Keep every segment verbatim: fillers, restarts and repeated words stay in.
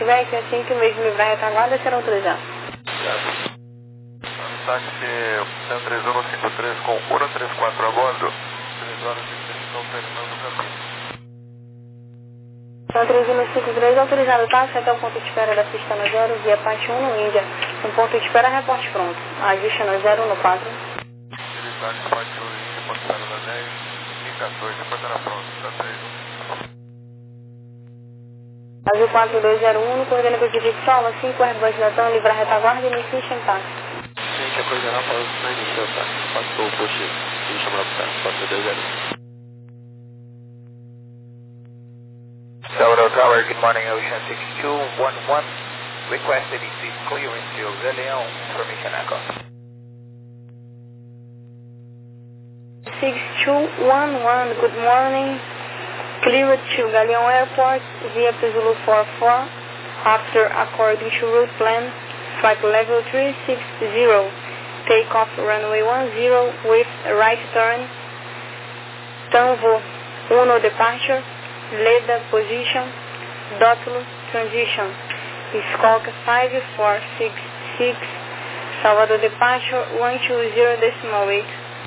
pushback, assim que o mesmo livrar a retaguarda será autorizado. Táxi cento e três um cinco três com um três quatro a bordo, três horas e trinta ao terminal do caminho. cento e três um cinco três autorizado, táxi até o ponto de espera da pista no zero, via parte um no Índia. No ponto de espera, reporte pronto. Ajuste no zero no quatro. Táxi parte um Índia, ponto de espera da dez, e quatorze, portará pronto, tá três um. Azul quatro dois zero um, coordenando com o pedido de solo, cinco Airbus Latam, livrar a retaguarda e inicia o táxi. Gente, a coordenar para na inicial, tá? Passou o push e chamou lá para quatro dois zero. Salvador Tower, good morning, Ocean six two one one. Requested E C clearance to Zé Leão, information echo. six two one one, good morning. Cleared to Galeão Airport via Zulu four four. After according to route plan, flight level three six zero. Takeoff runway one zero with right turn. Tanvo one departure. Leda position. Dótulo transition. Squawk five four six six. Salvador departure one two zero decimal eight.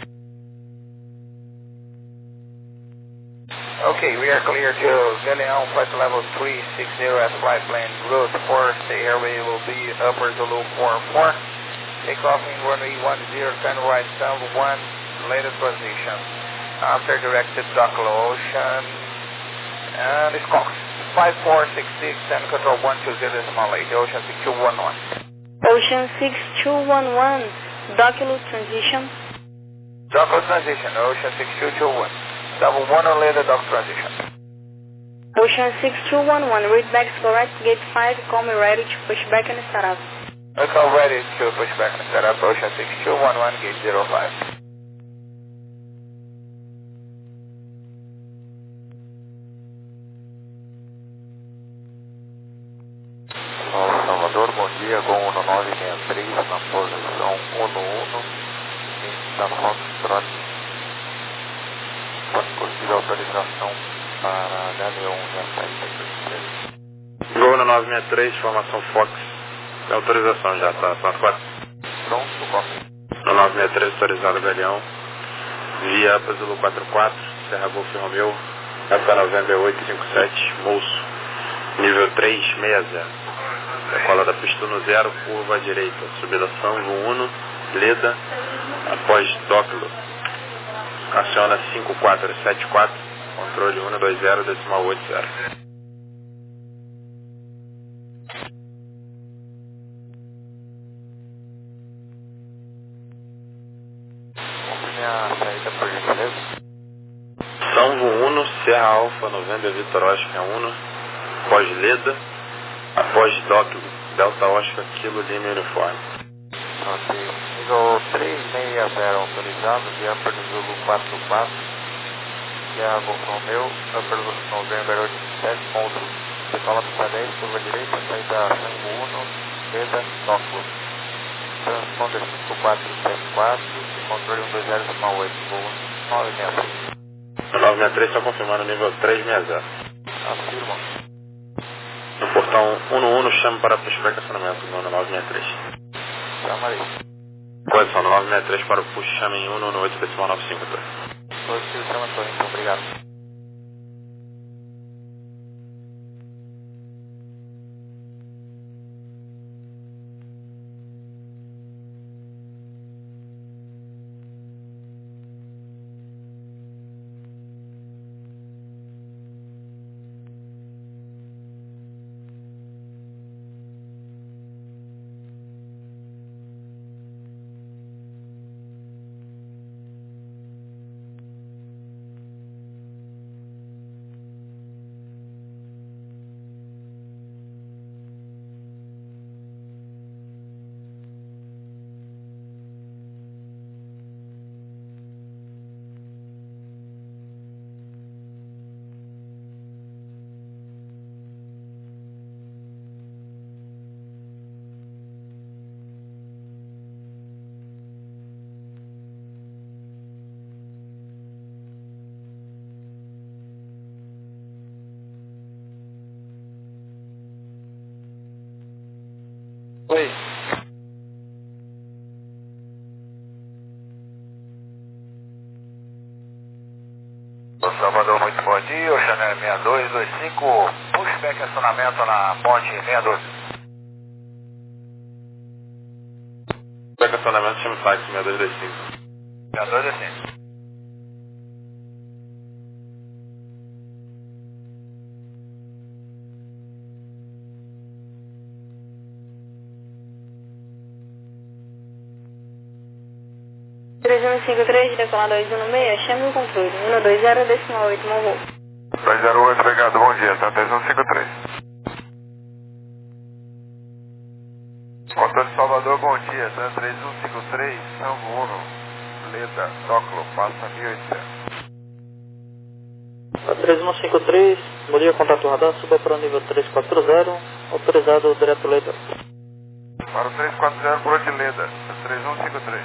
Okay, we are clear to Zé Leão, flight level three six zero as flight plan route four. The airway will be upper Zulu four four. Takeoff in runway one zero, turn right, Tanvo one, latest position. After directed Dótulo Ocean, and it's Cox five four six six, and control one two zero decimal eight, Ocean six two one one. Ocean six two one one, Dótulo transition. Dótulo transition, Ocean six two two one. Double one or later, dock transition. Ocean six two one one, read back correct, gate five, call me ready to push back and start up. Okay, ready to push back and start up, Ocean six two one one, gate zero five. Olá, Salvador, bom dia, com um nove seis três na posição um um, da Foxtrot. Pode conseguir autorização para Galeão e a sete. Gol no nove seis três, formação Fox. Tem autorização já, tá? Pronto, quatro. Pronto, copy. No nove seis três, autorizado Galeão. Via Zulu quatro quatro, Serra Golf Romeu, Alfa November oito cinco sete, Moço. Nível três seis zero. Decola da pista no zero, curva à direita. Subida Sanvo um, Leda, após Dótulo. Aciona cinco quatro sete quatro, controle um dois zero, decimal oito zero. Minha saída por gentileza. Sanvo um, Serra Alfa November Vitor Oscar um, após Leda, após Dótulo, Delta Oscar Kilo Lima Uniforme. Ok, nível três seis zero autorizado, via Upper Zulu quatro quatro, via Golf Romeu, Upper November oito sete, ponto, decola pista dez, curva direita, saída Sango um, Leda, Dótulo. Transponder cinco quatro sete quatro, controle um dois zero oito, voo nove seis seis. No nove seis três, só confirmando o nível três seis zero. Afirma. No portão um um, chama para pushback e acionamento no nove seis três. Chamarei. Posição no nove seis três para o push, chama em um no oito decimal nove cinco dois. Positivo, chama Torrento, obrigado. Oi. Salvador, muito bom dia, o Chanel seis dois dois cinco, pushback acionamento na ponte seis doze. Pushback acionamento, chama táxi seis dois dois cinco. seis dois dois cinco. três um cinco três, decolar dois um seis, chame o controle. um dois zero, decimal oito, Monroe. dois zero oito, obrigado, bom dia, tá três um cinco três. Controle Salvador, bom dia, tá três um cinco três, São Bruno, Leda, Tóculo, passa mil e oitocentos. três um cinco três, bom dia, contato radar, suba para o nível três quatro zero, autorizado direto Leda. Para o três quatro zero, por de Leda, três um cinco três.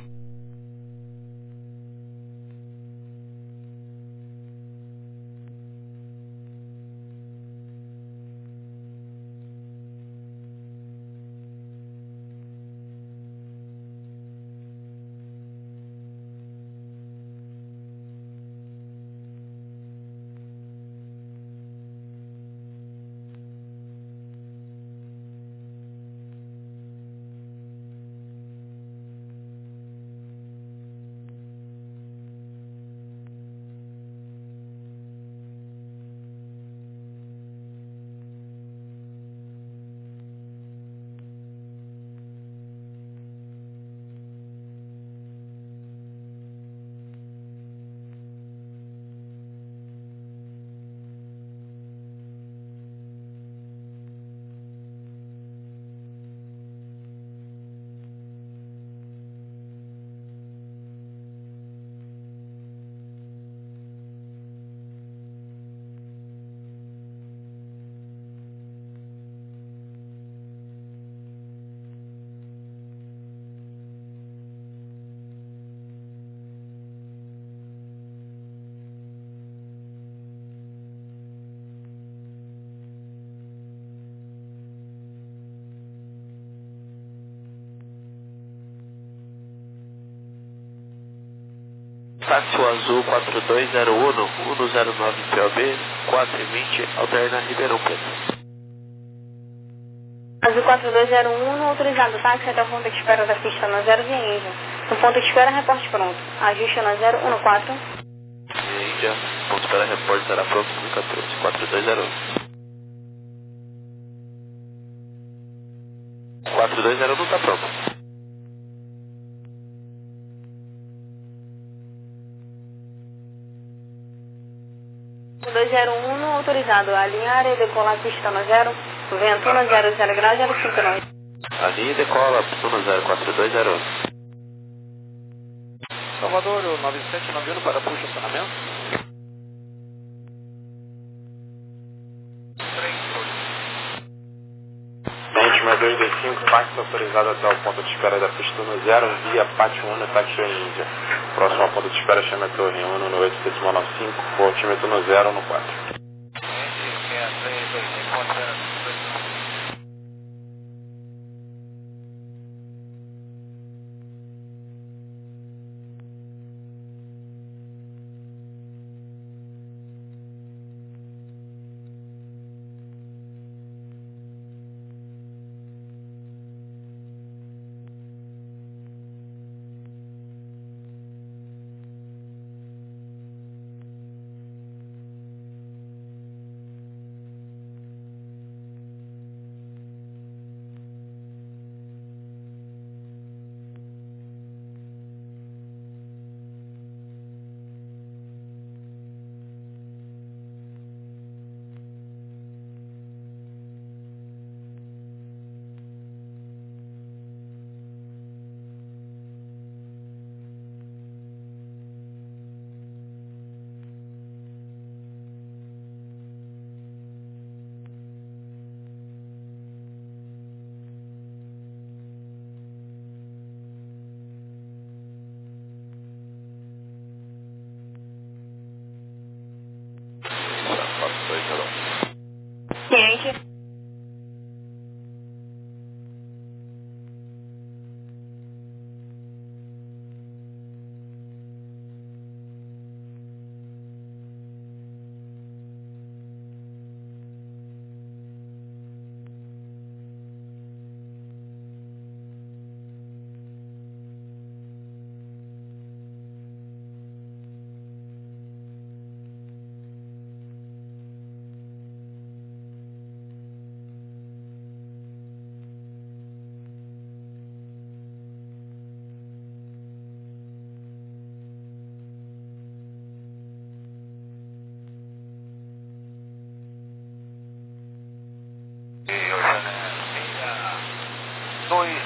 Táxi azul quatro dois zero um, um zero nove P O B, quatro e vinte, alterna Ribeirão Preto. Azul quatro dois zero um, autorizado táxi até o ponto de espera da pista na zero via Índia. No ponto de espera, reporte pronto. Ajuste na zero um quatro. Via Índia, ponto de espera, reporte será pronto no quatorze, quatro dois zero um. quatro dois zero um está pronto. dois zero um, autorizado a alinhar e decolar pista na zero, vento na zero zero grau zero cinco nove. Alinha e decola, pista zero quatro dois zero um. Salvador, o nove sete nove um para puxa acionamento. Mente seis dois dois cinco, táxi autorizado até o ponto de espera da pista no zero, via Pátio Uno, Táxi Índia. Próximo ao ponto de espera, chama a Torre um no oito decimal nove cinco, o altímetro no zero no quatro.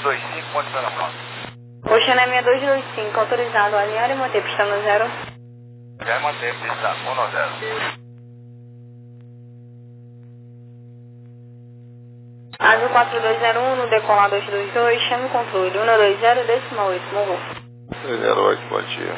dois cinco, pode estar na frente. Oceanáia seis dois dois cinco, autorizado a alinhar e manter pista no zero. Já manter pista um zero. Azul quatro dois zero um, no decolar dois dois dois, chame o controle um dois zero, décimo oito, morro. dois zero oito, bom dia.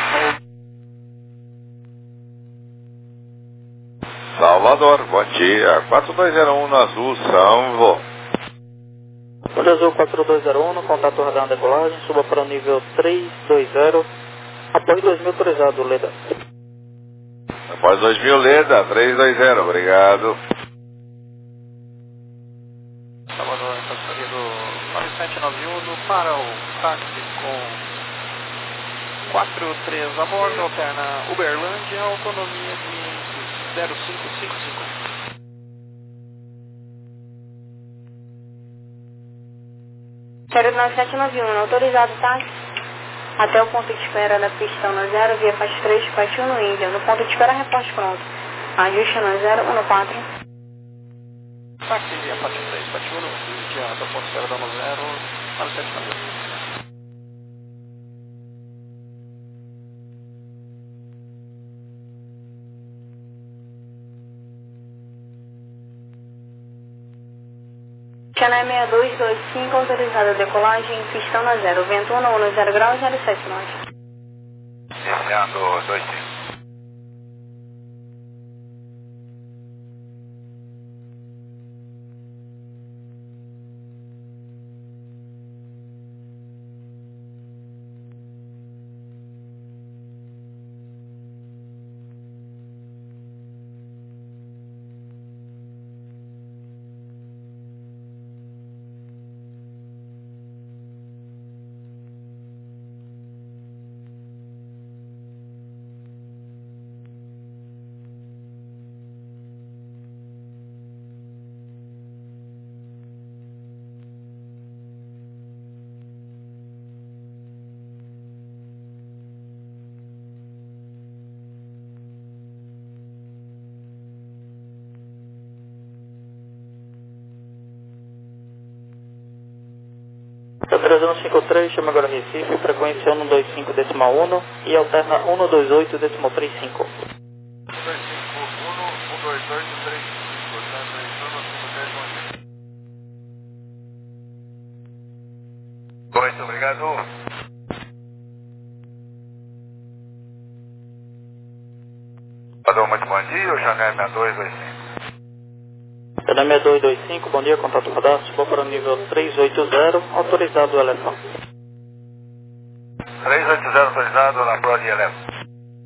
Salvador, bom dia. quatro dois zero um no azul, Salvo. Onde azul quatro dois zero um, no contato radar decolagem, suba para o nível três dois zero, após dois mil autorizado, Leda. Após dois mil, Leda, três dois zero, obrigado. Salvador, passageiro do nove sete nove um no Farol, táxi com quatro três a bordo, alterna Uberlândia, autonomia de zero cinco cinco cinco. Quero nove sete nove um, autorizado táxi até o ponto de espera da pista no zero, via faixa três, faixa um no Índia. No ponto de espera, reposte pronto. Ajuste no zero, um no quatro. Táxi via faixa três, faixa um no Índia, até o ponto de espera da no zero, nove sete nove um. Oceanáia seis dois dois cinco, autorizada a decolagem, pistão na zero, vento um no zero grau, zero sete nove. Descendo dois cinco. três um cinco três, chama agora Recife, frequência um dois cinco decimal um e alterna um dois oito decimal trinta e cinco. dois cinco um, um dois oito, três cinco, oito, obrigado. Padrão, muito bom dia, o Xangai seis dois dois cinco. Xangai seis dois dois cinco, bom dia, contato radar, suba para o nível três oito zero, autorizado o elefante. três oito zero autorizado na prova de elefante.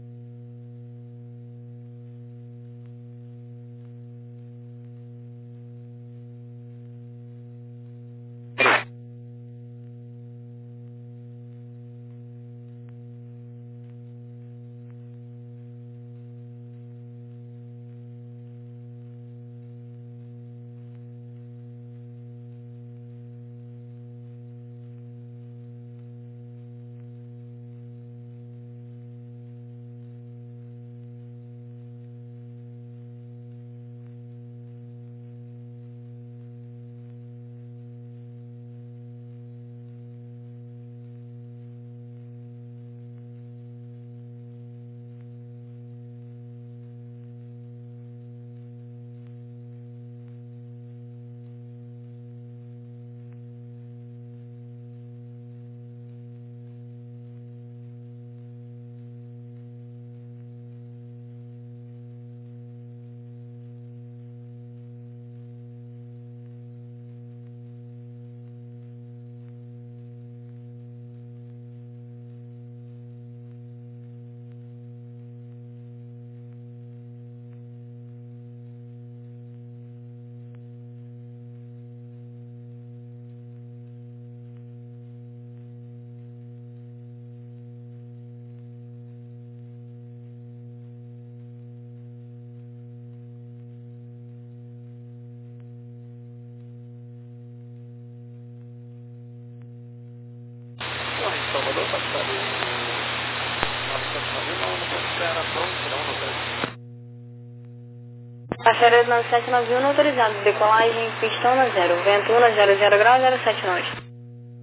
Salvador, passageiro nove sete nove um, no ponto de espera, pronto, não no zero. Passageiro nove sete nove um, autorizado, decolagem, pistão na zero, vento um no zero zero grau, zero sete nove.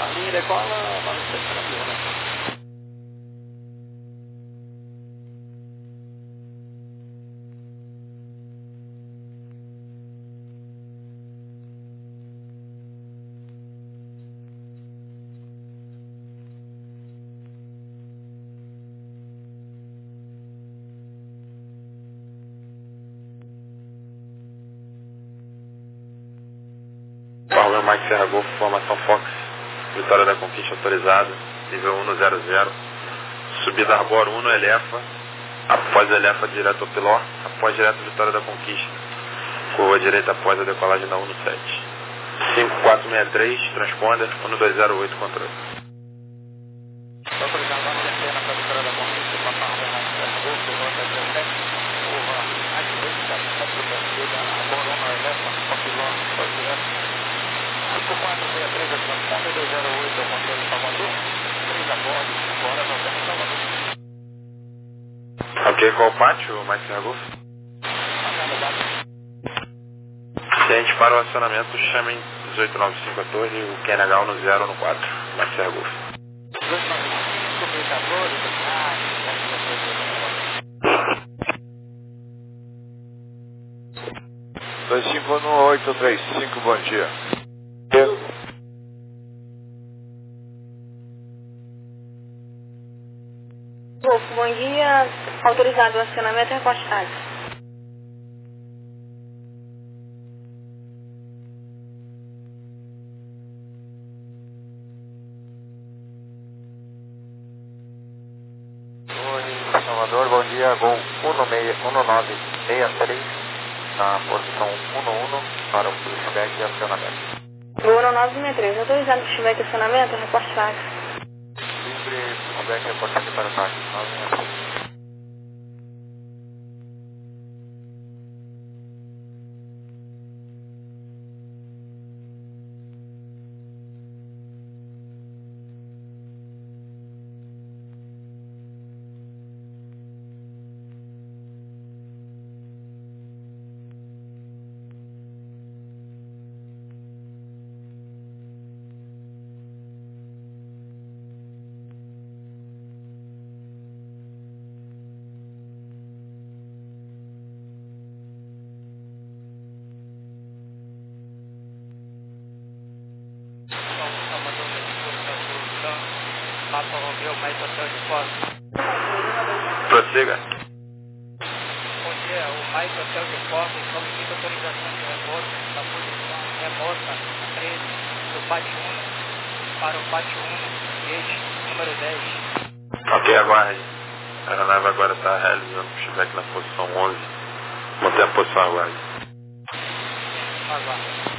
linha decola nove sete para mil, né? Barro Mike Serra Golf, formação Fox, Vitória da Conquista autorizada, nível um no zero zero, subida Arbor um no Elefa, após Elefa direto ao Piló, após direto Vitória da Conquista, curva direita após a decolagem da um no sete. cinco quatro seis três, transponder, um dois zero oito, controle. Autorizado lá na antena para a Vitória da Conquista, para a Barra Mike Serra Golf, levanta dezessete, curva à direita, centro da esquerda, Arbor um no Elefa, ao Piló, após direto. cinco quatro seis três, a transponder, dois zero oito, ao controle Salvador, três a bordo, cinco horas, Alberto Salvador. Ok, qual o pátio, Mike Serra Golf? Se a gente para o acionamento, chamem dezoito nove cinco a torre e o Q N H um no zero no quatro, Mike Serra Golf. dezoito nove cinco, comunicadores, dois cinco um oito três cinco, bom dia. Golf, bom dia. Autorizado o acionamento e repostagem. Oi, Salvador, bom dia. Gol um nove seis três, na posição um um, para o pushback e acionamento. Gol nove seis três, autorizado o pushback e acionamento e repostagem. Livre pushback e reportagem para o táxi nove seis três. Papa Romeo, Mike Hotel de Foz. Prossiga. Bom dia, o Mike Hotel de Foz solicita autorização de remoto da posição remota treze do pátio um para o pátio um, gate número dez. Ok, aguarde. A aeronave agora está realizando pushback na posição onze. Mantenha a posição, aguarde. Aguarde.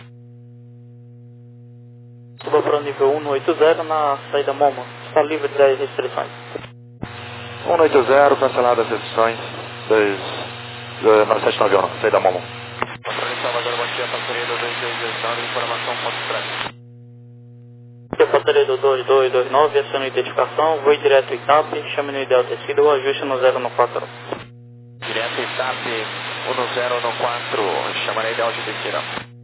Suba para o nível um no oito zero na saída Momo. Está livre das restrições. um oito zero, canceladas as restrições. dois nove sete nove um, saída Momo. Controle Salvador, bom dia, passageiro dois dois dois nove, informação ponto trás. Passageiro dois dois dois nove, aciona a identificação, voe direto I T A P, chame no ideal tecido ou ajuste no zero no quatro. Direto I T A P um no zero no quatro, chamarei ideal de descida.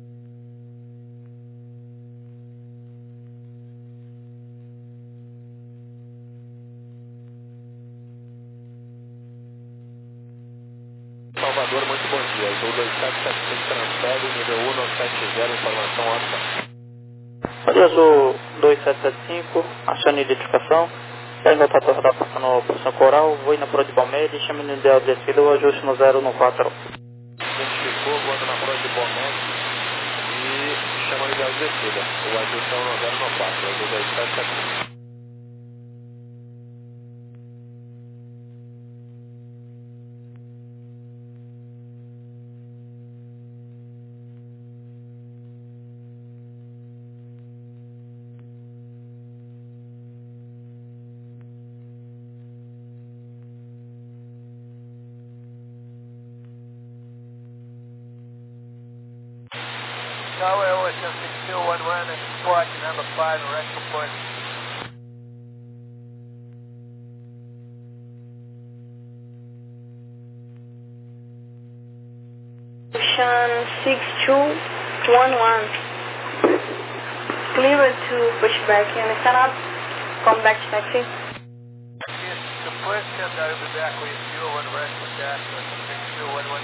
Salvador, muito bom dia. Azul dois sete sete cinco transfere, nível um no sete zero, informação alta. Olha Azul dois sete sete cinco, acione a identificação, sai no rotatório da na posição coral, voe na Pro de Balmed, chame no ideal descida ou ajuste no zero no quatro. Identificou, voando na Pro de Balmed e chama o ideal de descida. O ajuste é um no zero no quatro, Azul dois sete sete cinco. Tower O S M six two one one, support number five, rest report. Ocean six two one one. cleared to push back. You understand up? Come back to taxi. The push comes out of the back with fuel and the rest of the gas. six two one one.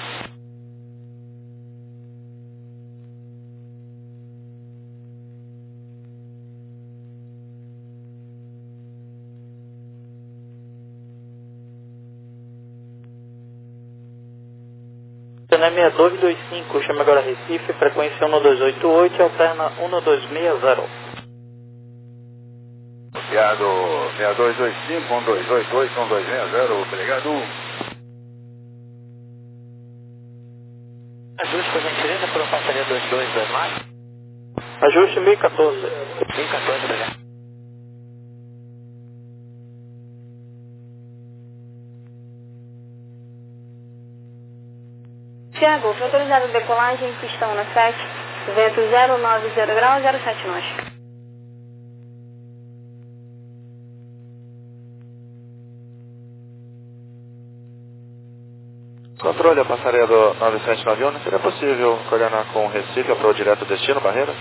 Cena seis dois dois cinco, chama agora Recife, frequência um dois oito oito, alterna um dois seis zero. Obrigado, seis dois dois cinco, um dois oito oito, um dois seis zero, obrigado. Ajuste, por gentileza, por passaria dois dois dois mais. Ajuste mil e quatorze. mil e quatorze, obrigado. Tiago, foi autorizado a decolagem, pistão na sete, vento zero nove zero grau, zero sete nós. Controle a passaria do nove sete nove um, seria possível coordenar com Recife para o direto destino, Barreiras?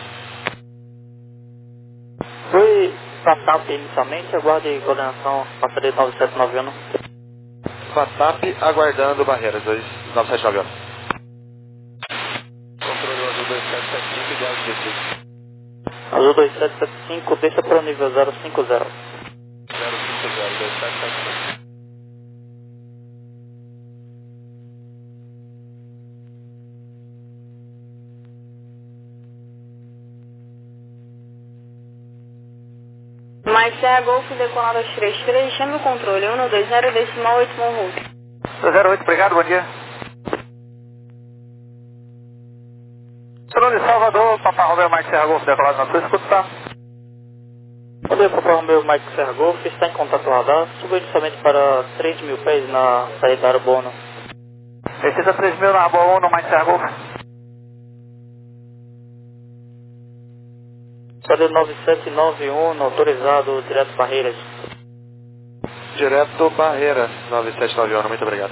Foi WhatsApp inicialmente, aguarde coordenação, passaria nove sete nove um. WhatsApp aguardando Barreiras, dois nove sete nove um. Controle azul dois sete sete cinco, ideal de Recife. Azul dois sete sete cinco, deixa para o nível zero cinco zero. zero cinco zero, dois sete sete cinco. Mais Serra Golf, decolado aos três três, chame o controle, um dois zero, decimal oito, Monroe. dois zero oito, obrigado, bom dia. Controle Salvador, Papa Romeo Mike Serra Golf, decolado na sua escuta, tá? Bom dia, Papa Romeo Mike Serra Golf, está em contato radar, subiu inicialmente para três mil pés na saída da Arbono. Precisa três mil na Arbono, no Mike Serra Golf. Saída nove sete nove um, autorizado, direto Barreiras. Direto Barreiras, nove sete nove um, muito obrigado.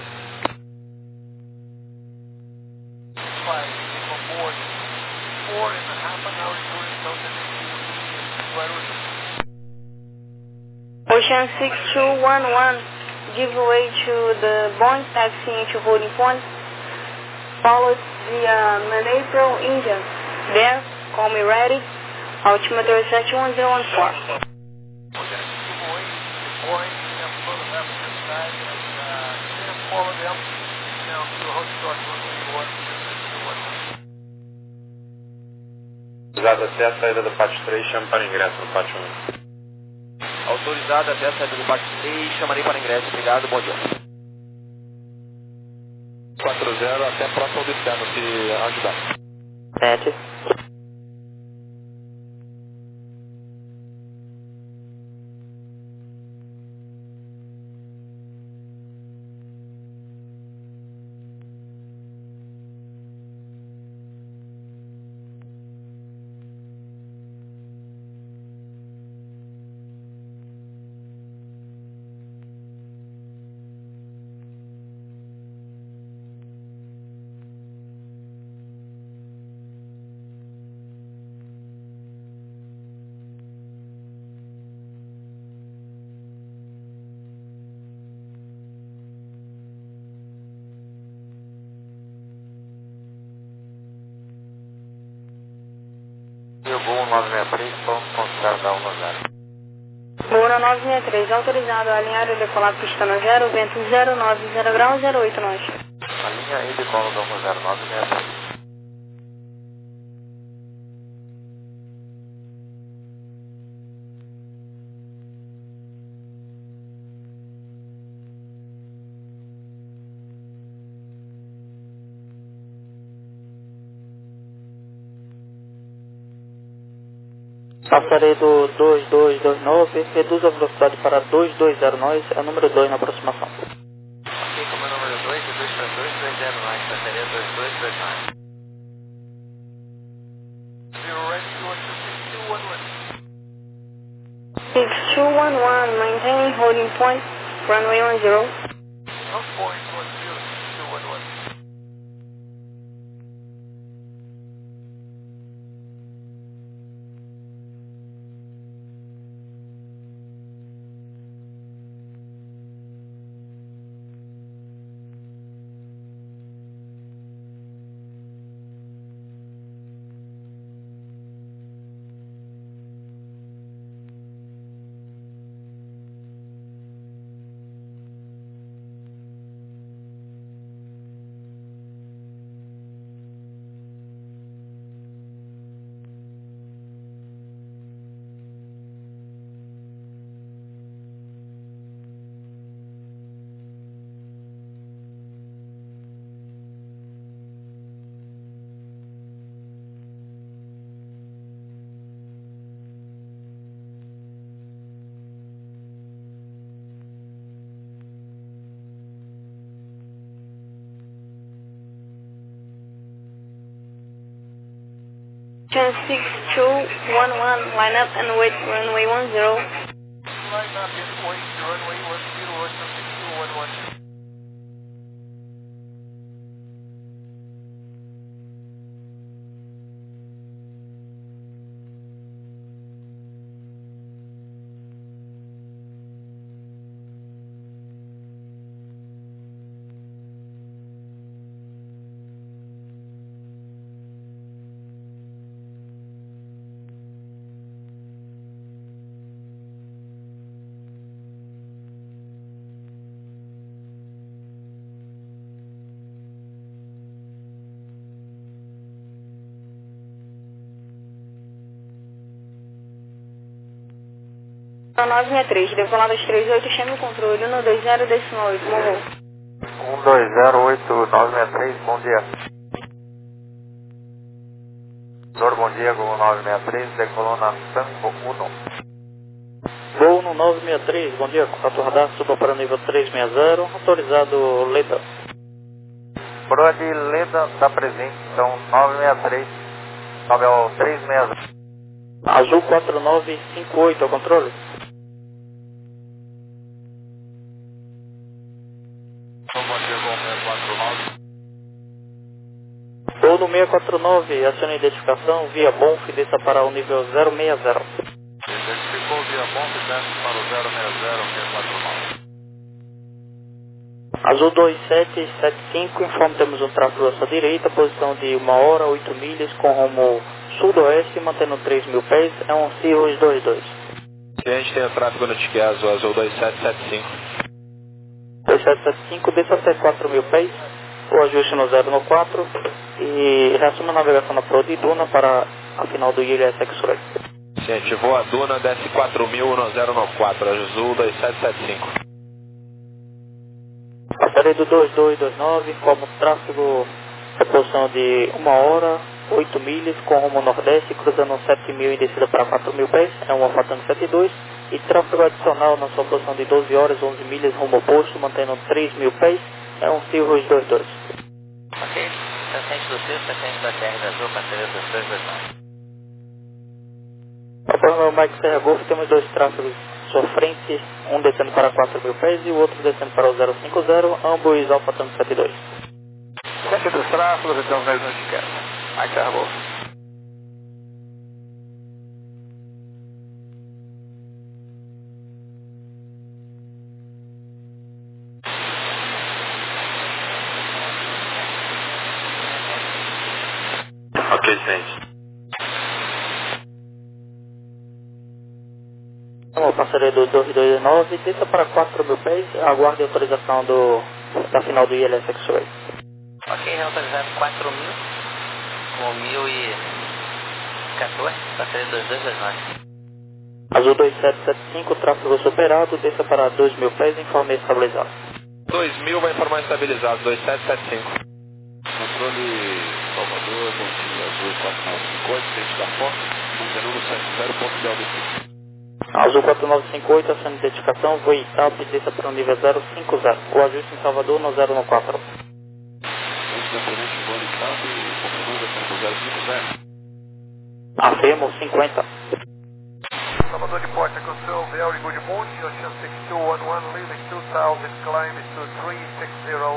Ocean six two one one, give way to the Boeing taxi into holding point, followed via Manapro, India. There, call me ready, altimeter sete um zero um quatro. Autorizado até a saída do pátio três, chame para ingresso no pátio um. Autorizado até a saída do pátio três, chamarei para ingresso, obrigado, bom dia. quatro zero até próximo do externo, se ajudar. sete. Gol nove seis três, considera da um zero. Moura nove seis três, autorizado a alinhar e decolar pista na zero, vento zero nove zero grau, zero oito nós. A linha e decola da um zero nove seis três. Passarei do dois dois dois nove, reduz a velocidade para dois dois zero nós, é número dois na aproximação. Ok, como é o número dois, reduz para dois dois zero nós, passaria dois dois dois nós. Zero right to six two one one. six two one one, maintaining holding point, runway one zero. Não point one zero, six two one one. six two one one, line up and wait runway one zero. Line up and wait runway one zero, Ocean six two one one. nove seis três, decolada três oito, chame o controle, um dois zero, décimo oito, morro. um dois zero oito nove seis três, bom dia. Senhor, bom dia, Gol nove seis três, decolou na Tango um. Gol no nove seis três, bom dia, contato radar, suba para nível três seis zero, autorizado Leda. Proa de Leda está presente, então nove seis três, sobe ao três seis zero. Azul quatro nove cinco oito, ao controle. Bom dia, Gol seis quatro nove. Gol no seis quatro nove, acione a identificação via Bonf, desça para o nível zero seis zero. Identificou via Bonf, desce para o zero seis zero seis quatro nove. Azul dois sete sete cinco, informe temos um tráfego à sua direita, posição de uma hora, oito milhas, com rumo sudoeste, mantendo três mil pés, é um Cirrus dois dois. Se a gente tem o tráfego no Tique Azul, Azul dois sete sete cinco. dois sete sete cinco, desça até quatro mil pés, o ajuste no zero no quatro e reassuma a navegação na proa de Duna para a final do I L S X-Ray. Se a gente voa a Duna, desce quatro mil no zero no quatro, Azul dois sete sete cinco. Passaria do dois dois dois nove, informa o tráfego, reposição de uma hora, oito milhas, com rumo nordeste, cruzando sete mil e descida para quatro mil pés, é um Alfa Tango setenta e dois, e tráfego adicional na sua posição de doze horas, onze milhas, rumo oposto, mantendo três mil pés, é um Cirrus dois dois. Ok, paciente do Cirrus, paciente da T R da Azul, passaria dos dois dois nove. Conforme o Mike Serra Golf, temos dois tráfegos à sua frente, um descendo para quatro mil pés e o outro descendo para o zero cinco zero, ambos Alfa Tango setenta e dois. Sete dos tráfegos, então mesmo de queda. Mike Serra Golf. Ok, gente. Então, o passaria do dois dois nove, desça para quatro mil pés, aguarde a autorização do, da final do I L S X-Ray. Ok, autorizado quatro mil, com mil e quatorze, passaria dos dois dois nove. Azul dois sete sete cinco, tráfego superado, desça para dois mil pés, informe estabilizado. dois mil vai informar estabilizado, dois sete sete cinco. Controle Salvador, bom dia, Azul quatro nove cinco oito, frente da Fox, mantenendo sete zero ponto B L D. Azul quatro nove cinco oito, acione de identificação, voo I T A P, desça para o nível zero cinco zero. O ajuste em Salvador no zero no quatro. Antes da frente, voando I T A P, confirmando a tempo zero cinco zero. Afirmo cinquenta. Salvador de Porta Control, very good morning, Ocean six two one one, leaving two thousand, climb to three six zero.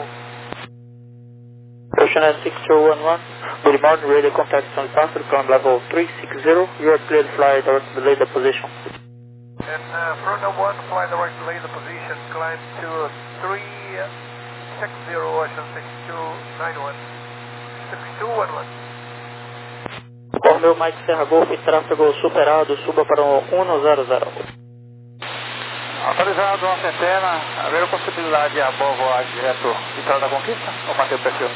Ocean six two one one, good morning, radio contact on passenger, climb level three six zero, you are cleared to fly direct delay the position. And uh, Frontal one, fly direct delay the position, climb to three six zero, Ocean six two nine one, six two one one. Conforme o Mike Serra Golf, tráfego superado, suba para o um zero zero. Autorizado, uma centena, haver possibilidade de a boa voar direto Vitória da Conquista ou manter o perfil?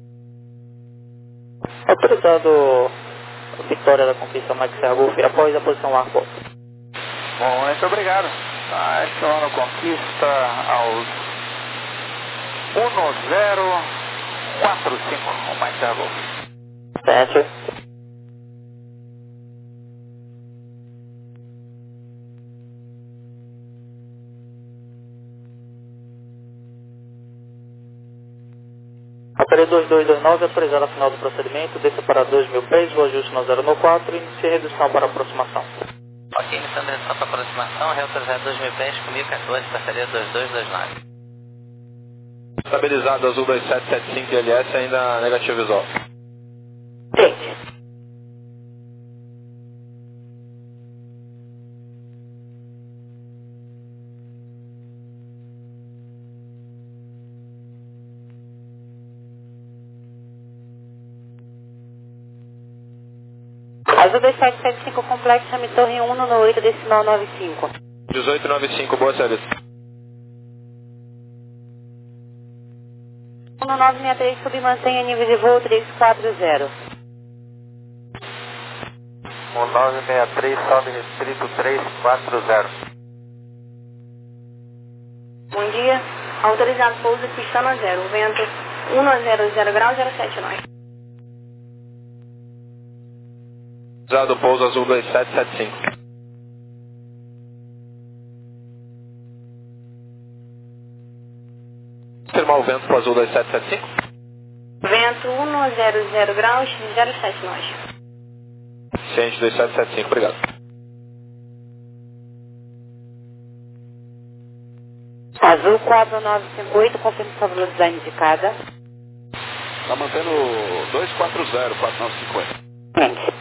Autorizado Vitória da Conquista Mike Serra Golf, após a posição Arco. Bom, muito obrigado. Tá, acionando Conquista aos um zero quatro cinco, o Mike Serra Golf. Certo. Passaria dois dois dois nove, autorizado ao final do procedimento, desça para dois mil pés, o ajuste no zero no quatro e inicie redução para aproximação. Ok, iniciando redução para aproximação, reautorizado dois mil pés com mil e quatorze, passaria dois dois dois nove. Estabilizado Azul dois sete sete cinco L S, ainda negativo visual. Tente. Azul dois sete sete cinco complexo, chame torre um no oito decimal nove cinco. dezoito noventa e cinco, boa série. um no nove seis três, submantenha nível de voo três quatro zero. um nove seis três, sobe restrito três quatro zero. Bom dia. Autorizado pouso pistana zero. Vento um a zero zero graus zero sete nove. Autorizado pouso Azul dois sete sete cinco. Confirmar o vento para o Azul dois sete sete cinco. Vento um a zero zero graus zero sete nove. Ciente dois sete sete cinco, obrigado. Azul quatro nove cinco oito, confirme sua velocidade indicada. Está mantendo dois quatro zero, quatro nove cinco oito. Mente.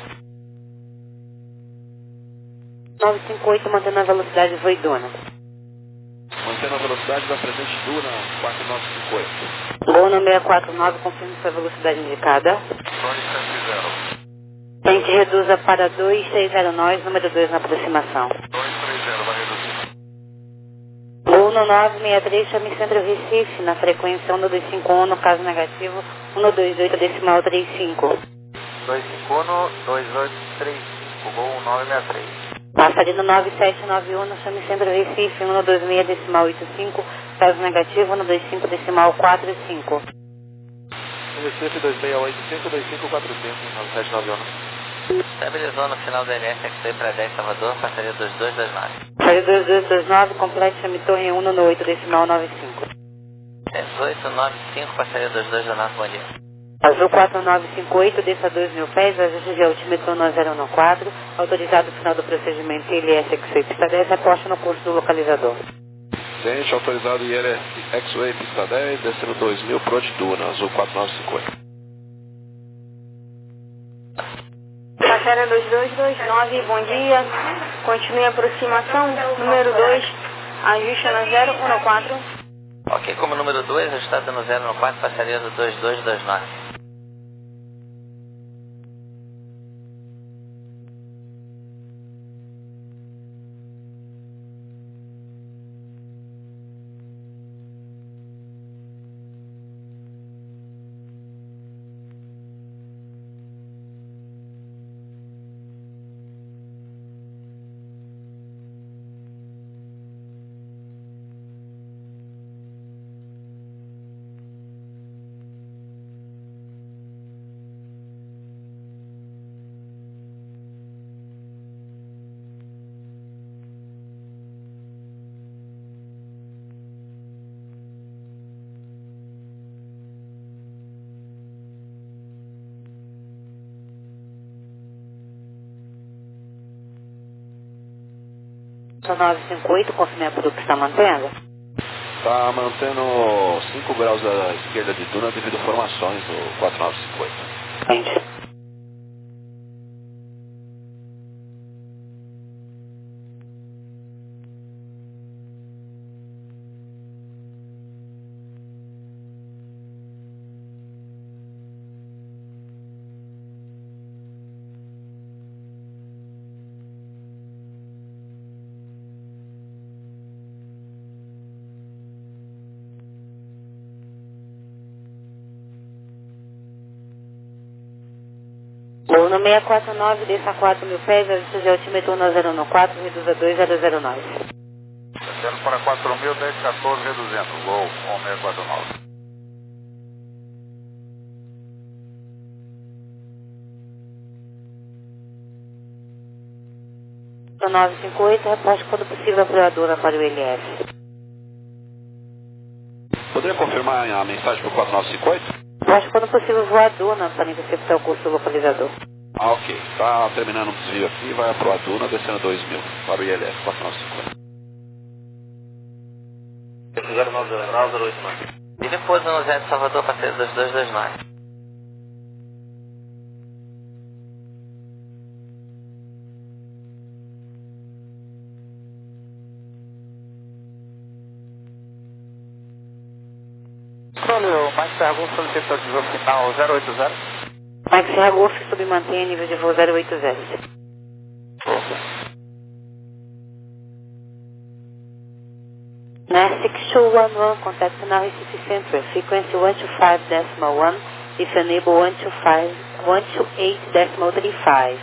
nove cinco oito, mantendo a velocidade voidona. Mantendo a velocidade da presente Duna quatro nove cinco oito. Gol no seis quatro nove, confirme sua velocidade indicada. dois sete zero. Tente reduza para dois seis zero nove, número dois na aproximação. dois três zero, vai reduzir. Gol no nove seis três, chame Centro Recife, na frequência um dois cinco um, no caso negativo, um dois oito decimal trinta e cinco. dois cinco um, dois oito três cinco, gol nove seis três. Passaria no nove sete nove um, chame Centro Recife, um dois seis decimal oitenta e cinco, caso negativo, um dois cinco decimal quarenta e cinco. Recife dois seis oito cinco, dois cinco quatro cinco, nove sete nove um. Estabilizou no final do L S, X-Ray para dez Salvador, passaria dois dois dois nove. Passaria dois dois dois nove, complete, chame Torre um no oito decimal nove cinco. dezoito nove cinco, passaria dois dois dois nove, bom dia. Azul quatro nove cinco oito, desça dois mil pés, ajuste de altímetro no zero no quatro, autorizado no final do procedimento I L S X-Ray pista dez, aposta no curso do localizador. Gente, autorizado I L S X-Ray pista dez, descendo dois mil, pro de Duna, Azul quatro nove cinco oito. Passaria dois dois dois nove, bom dia. Continue a aproximação, número dois, ajuste no zero um no quatro. Ok, como número dois, ajustado no zero no quatro, passaria do dois dois dois nove. nove cinco oito, confirme a que está mantendo. Está mantendo cinco graus da esquerda de Duna devido a formações do quatro nove cinco oito. Mente. Ou no seis quatro nove, desça quatro mil pés, ajuste de altímetro no zero no quatro, reduza dois zero zero nove. Descendo para quatro mil, dez quatorze, reduzindo, gol um seis quatro nove. nove cinco oito, reposte quando possível a provedora para o I L S. Poderia confirmar a mensagem para o quatro nove cinco oito? Eu acho que quando possível voar a Duna para interceptar o curso localizador. Ah, ok. Tá terminando o desvio aqui, vai para a Duna, descendo dois mil, para o I L S quatro nove cinco. zero nove zero nove zero oito nove. E depois no Zé de Salvador para ser dois dois dois nove. Valeu, Mike Serra Golf solicita de voo final zero oito zero. Mike Serra Golf submantém nível de voo zero oito zero. Na six two one one, contact now Recife Center, frequency one two five decimal one, if enable one two five, one two eight decimal three five.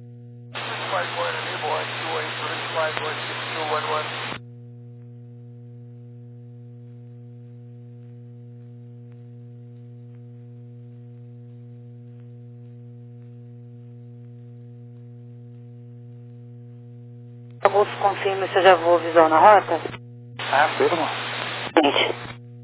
Golf confirma se eu já vou visual na rota? Ah, firma. Gente.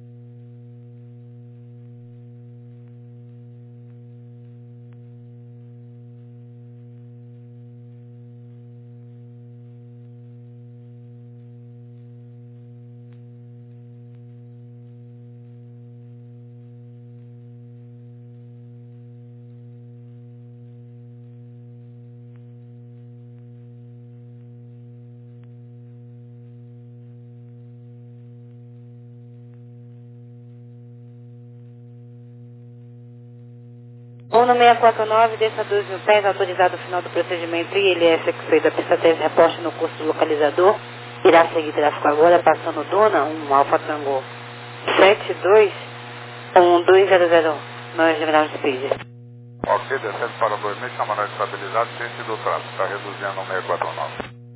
Uno seis quatro nove, desça dois mil pés, autorizado no final do procedimento I L S que fez a pista teste reposte no curso localizador. Irá seguir tráfego agora, passando Duna, um Alfa Tango sete dois um dois zero zero, nós de ground speed. Ok, descendo para dois mil, chamando estabilizado, ciente do tráfego, está reduzindo no seis quatro nove.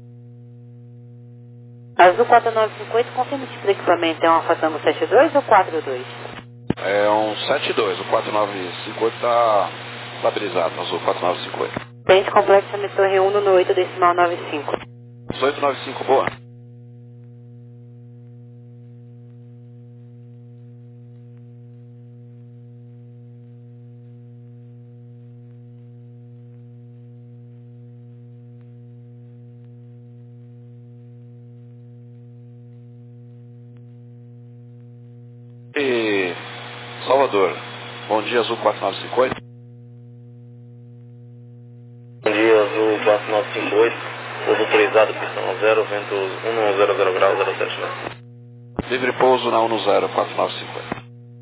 Azul quatro nove cinco oito, confirma o tipo de equipamento, é um Alfa Tango sete dois ou quatro dois? É um sete dois, o quatro nove cinco oito está estabilizado no Azul quatro nove cinco oito. Pente complexo na torre um no oito decimal nove cinco. oito nove cinco, boa. E Salvador, bom dia, Azul quatro nove cinco oito. Bom dia, Azul quatro nove cinco oito, pouso autorizado, pistão zero, vento um zero zero grau, zero sete nove. Livre pouso na um zero quatro nove cinco oito.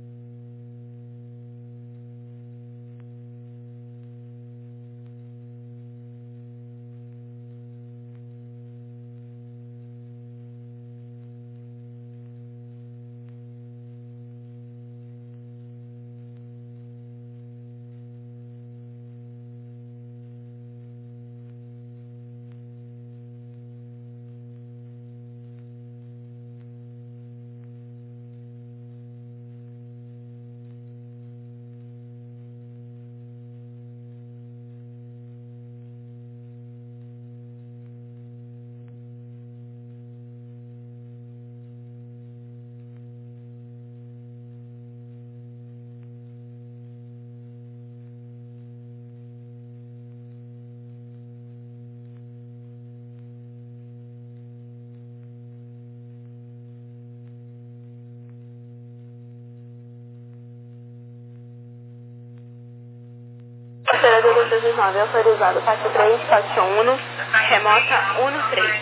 Operador dois dois nove, autorizado, faixa três, faixa um, remota um três.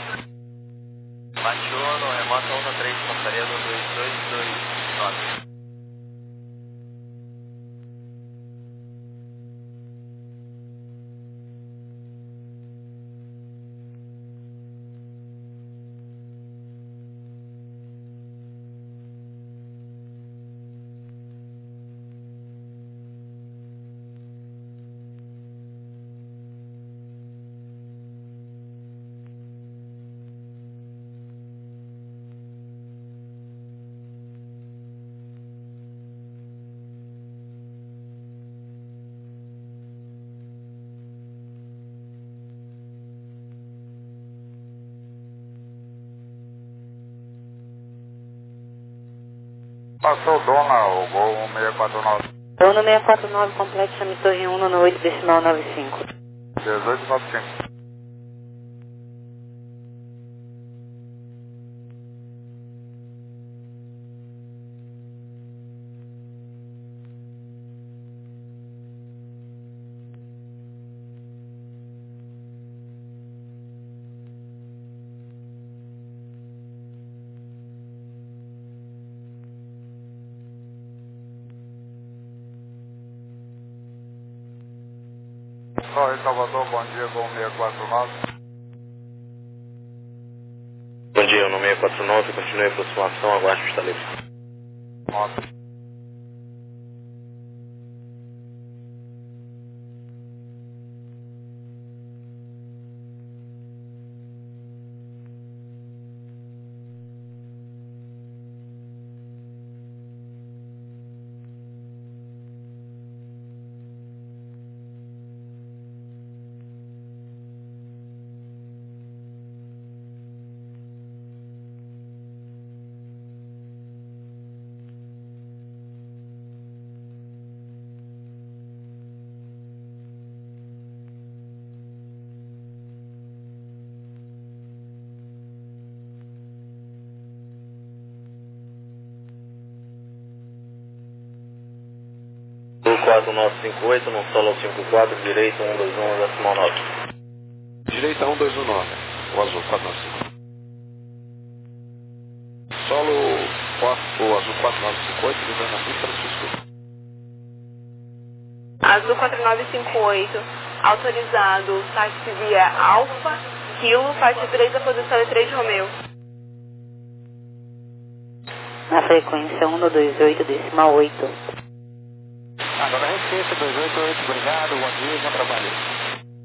Faixa um, remota um três, passaria do dois dois dois nove. Passou Dona, o Gol um seis quatro nove. Uno seis quatro nove, completo, chame torre um no oito decimal nove cinco. dezoito noventa e cinco. Correio Salvador, bom dia, com seis quatro nove. Bom dia, no seis quatro nove, continue a aproximação, aguarde o estabelecimento. Nota. quatro nove cinco oito, no solo cinco quatro, direita um dois um, decimal nove. Direita um dois um nove, o azul quatro nove cinco. Solo o azul quatro nove cinco oito, ligando a pista no Cisco. Azul quatro nove cinco oito, autorizado, táxi via Alfa, Kilo, faixa três, a posição é três Romeu. Na frequência um dois oito, decimal oito. Agora Recife, dois oito oito, obrigado, bom dia, bom trabalho.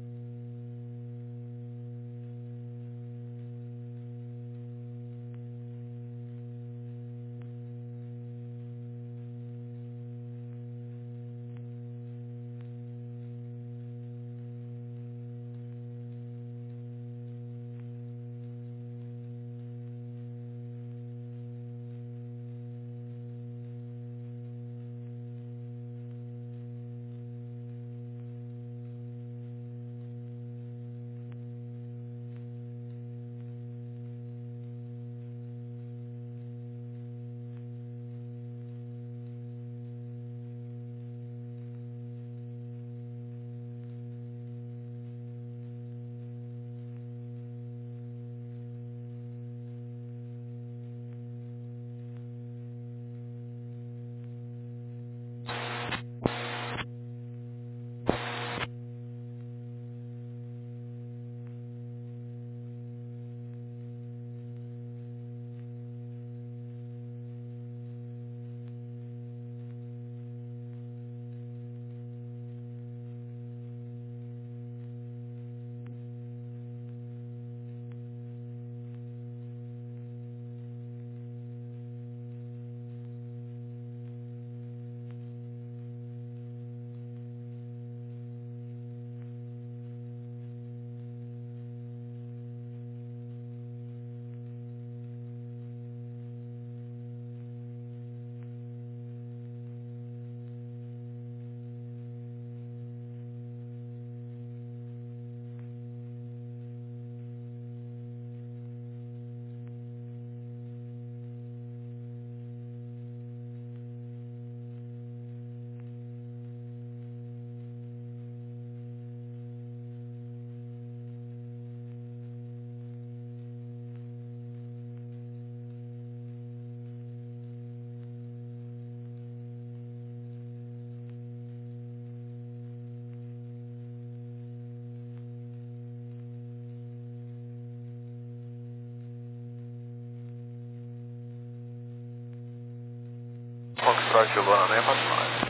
Foxtrot chegou na seis quatro nove.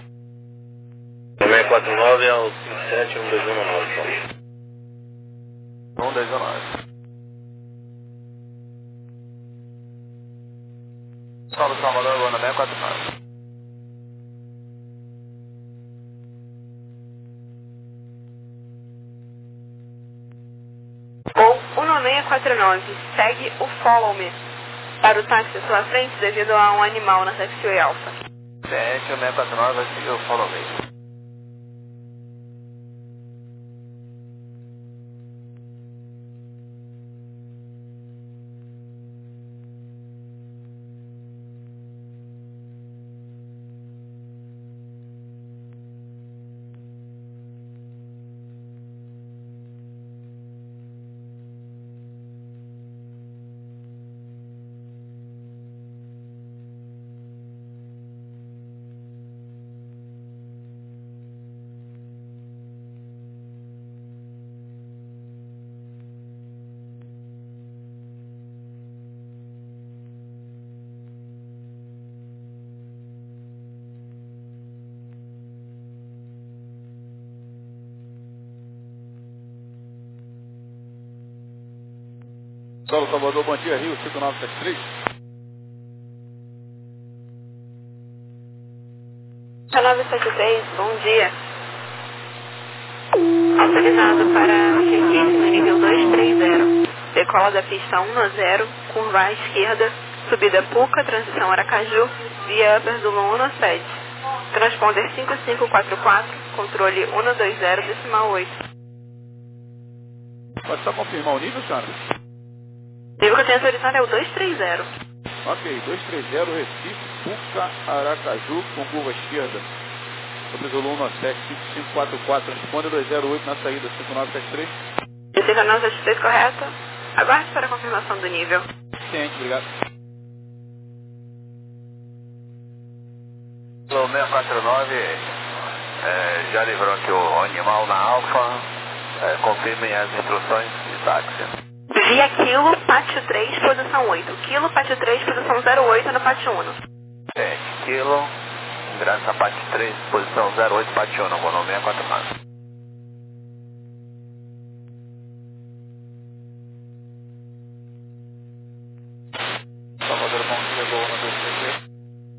seis quatro nove é o cinco sete um dois um nove, um dois um nove. Solo Salvador, agora na seis quatro nove. Ou um seis quatro nove, segue o Follow Me para o táxi à sua frente devido a um animal na taxiway Alfa. sete, o seis quatro nove vai seguir o follow me. Solo Salvador, bom dia, Rio cinco nove sete três. cinco nove sete três, bom dia. Autorizado para check-in no nível dois três zero. Decola da pista um a zero, curva à esquerda, subida Puca, transição Aracaju, via Upper do um a sete. Transponder cinco cinco quatro quatro, controle um dois zero, decimal oito. Pode só confirmar o nível, senhora? O nível que eu tenho autorizado é o dois três zero. Ok, dois três zero, Recife, Puca, Aracaju, com curva esquerda. Sobre Zulu um a sete, cinco cinco quatro quatro, responde dois zero oito na saída, cinco nove sete três. cinco nove sete três, correto? Aguarde para a confirmação do nível. Ciente, obrigado. O seis quatro nove é, já livrou aqui o animal na Alfa. É, confirmem as instruções de táxi. Via Quilo, Pátio três, posição oito. Quilo, Pátio três, posição zero oito no Pátio um. sete Quilo, Graça Pátio três, posição zero oito, Pátio um, vou no seis quatro nove. Salvador, bom dia, Gol um dois três três.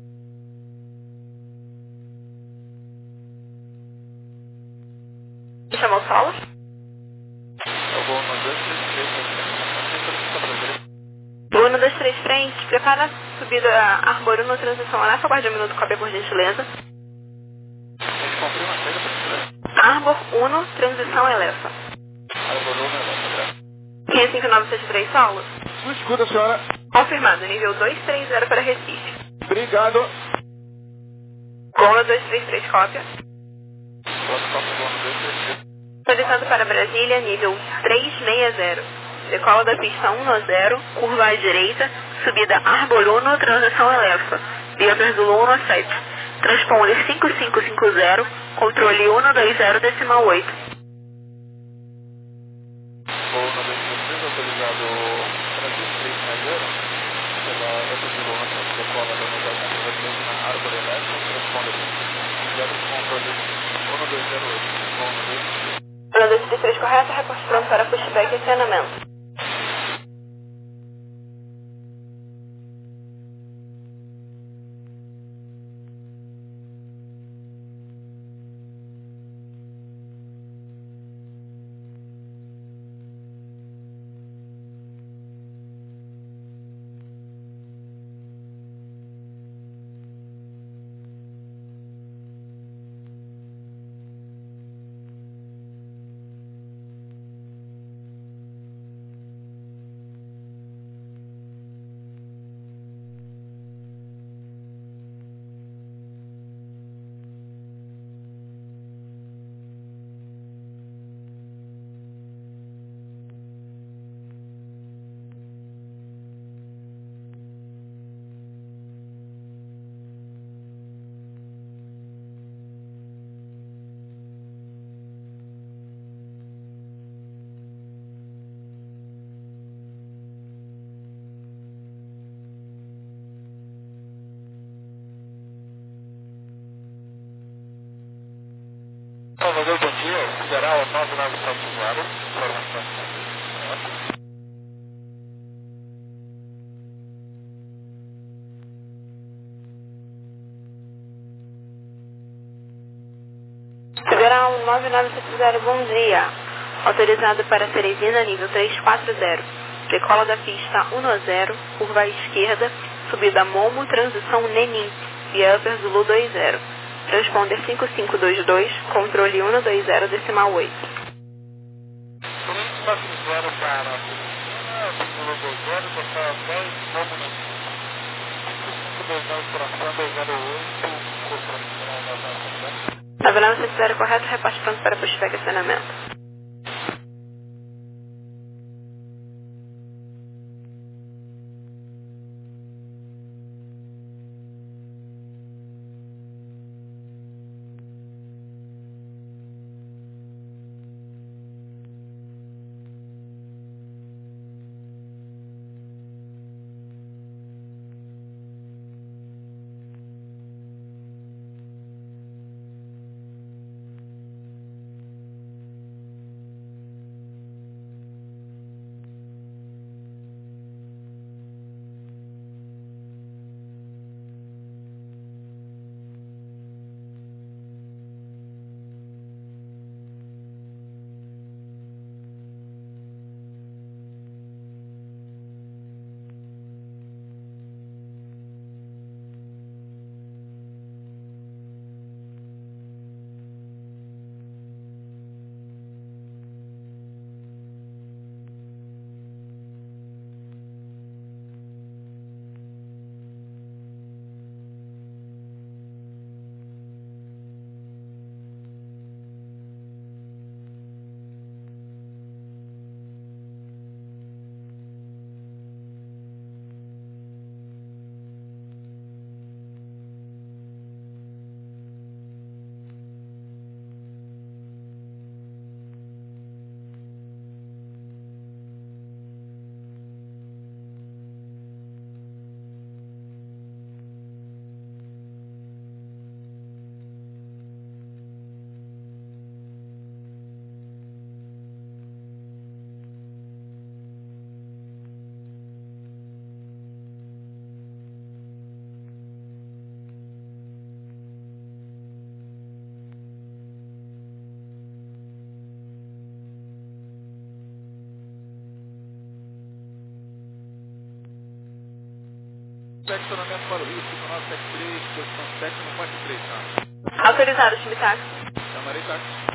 Chamou o solo? É o Gol um dois três três. um dois três frente, prepara a subida Arboruno, transição Alfa, guarde um minuto, cópia por gentileza. Confirma a saída, por gentileza. Arbor um, transição Elefa. Arboruno, Elefa, quinhentos e cinquenta e nove sete três solo. não escuta, senhora. Confirmado, nível dois três zero para Recife. Obrigado. um dois três três, cópia. Pronto, cópia do um dois três três. Solicitando para Brasília, nível três seis zero. Decola da pista um a zero, curva à direita, subida Arboruno, transição Elefa. Via Perdulo um a sete. Transponder cinco cinco cinco zero, controle um dois zero, decimal oito. Gol um dois três três, autorizado Brasil três seis zero. Pela Perdulo um a sete, decola da unidade nativa na Arbor Elefa, transponder zero, controle um dois zero oito. Gol um dois três três. um dois três três, correto, reporte pronto para pushback e treinamento. Salvador, bom dia. Federal nove nove sete zero. Informações. Federal nove nove sete zero, bom dia. Autorizado para Teresina, nível três quatro zero. Decola da pista um a zero, curva à esquerda, subida Momo, transição Nenim. via Upper Zulu dois zero. Transponder cinco cinco dois dois, controle cento e vinte decimal oito. quatro zero para a Zulu dois zero, tocar dez minutos. cinco cinco dois nove, coração dois zero oito, Avelano C zero correto, repasse pronto para pushback e acionamento. Estacionamento para o Rio, cinco nove sete três, posição sete no quatro três, tá? Autorizado, time táxi. Chamarei táxi.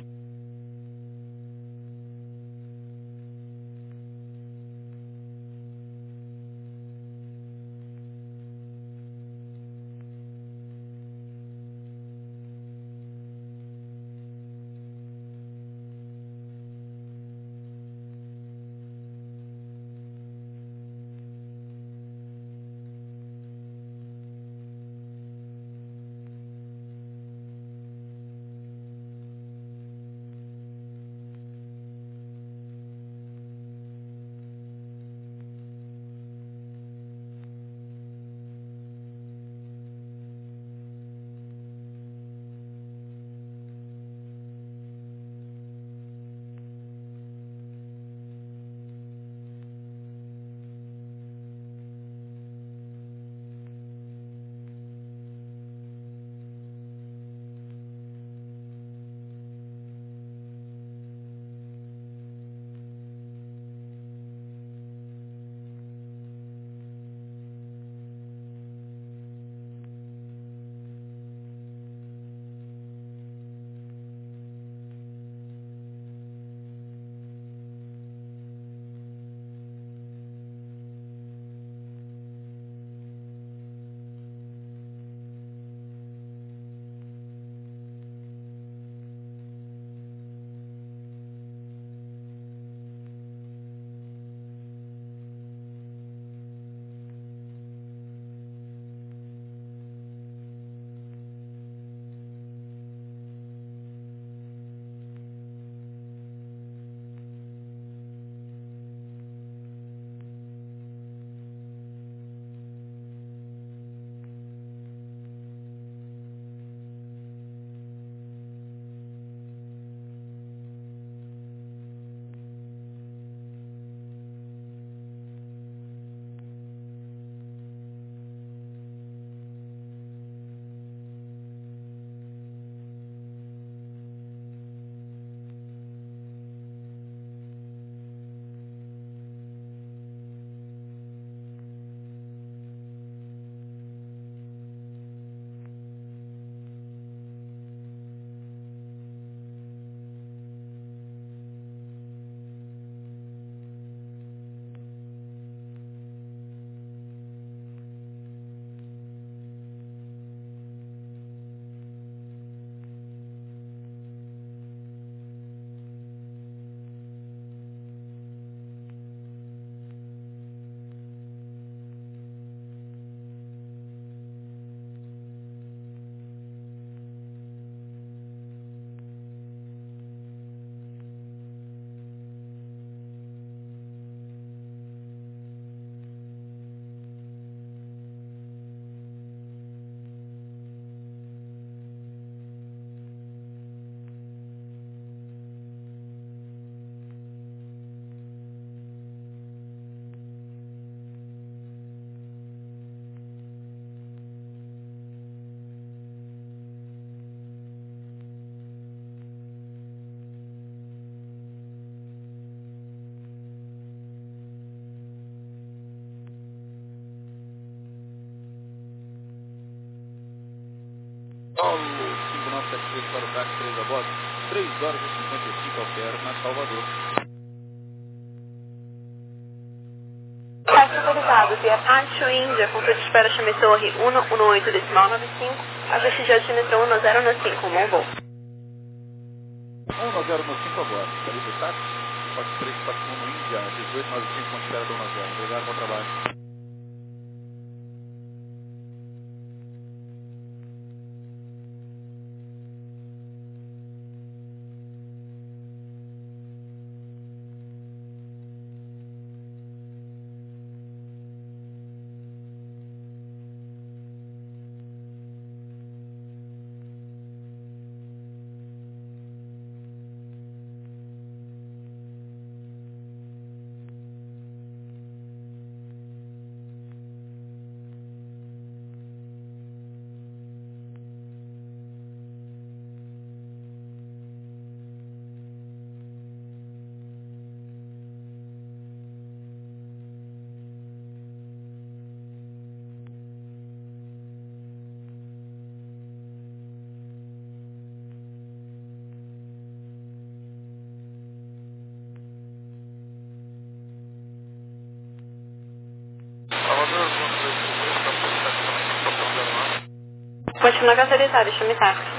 três para o táxi, três a bordo, três horas e cinquenta e cinco alterna Salvador. Táxi autorizado via Pátio Índia, conta de espera chame Torre um um oito decimal nove cinco, a vestigiante metrô um zero um cinco, bom voo. um zero um cinco agora, saída do táxi, quatro três quatro um Índia, dezoito nove cinco, com espera do um zero. Obrigado, bom trabalho. Continua autorizado, chame táxi.